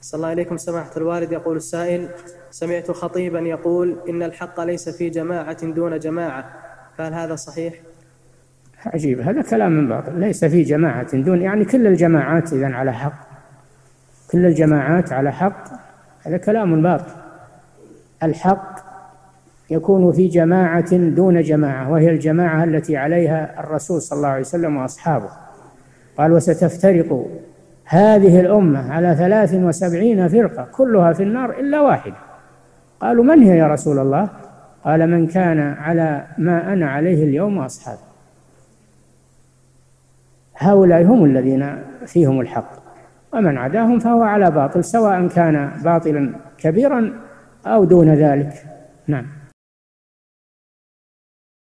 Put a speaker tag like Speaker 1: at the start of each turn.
Speaker 1: صلى الله عليكم سماحة الوالد. يقول السائل: سمعت خطيبا يقول إن الحق ليس في جماعة دون جماعة، فهل هذا صحيح؟
Speaker 2: عجيب، هذا كلام باطل. ليس في جماعة دون، يعني كل الجماعات إذن على حق، كل الجماعات على حق، هذا كلام باطل. الحق يكون في جماعة دون جماعة، وهي الجماعة التي عليها الرسول صلى الله عليه وسلم وأصحابه. قال: وستفترق هذه الأمة على 73 فرقة كلها في النار إلا واحدة. قالوا: من هي يا رسول الله؟ قال: من كان على ما أنا عليه اليوم وأصحابي. هؤلاء هم الذين فيهم الحق، ومن عداهم فهو على باطل، سواء كان باطلا كبيرا أو دون ذلك. نعم.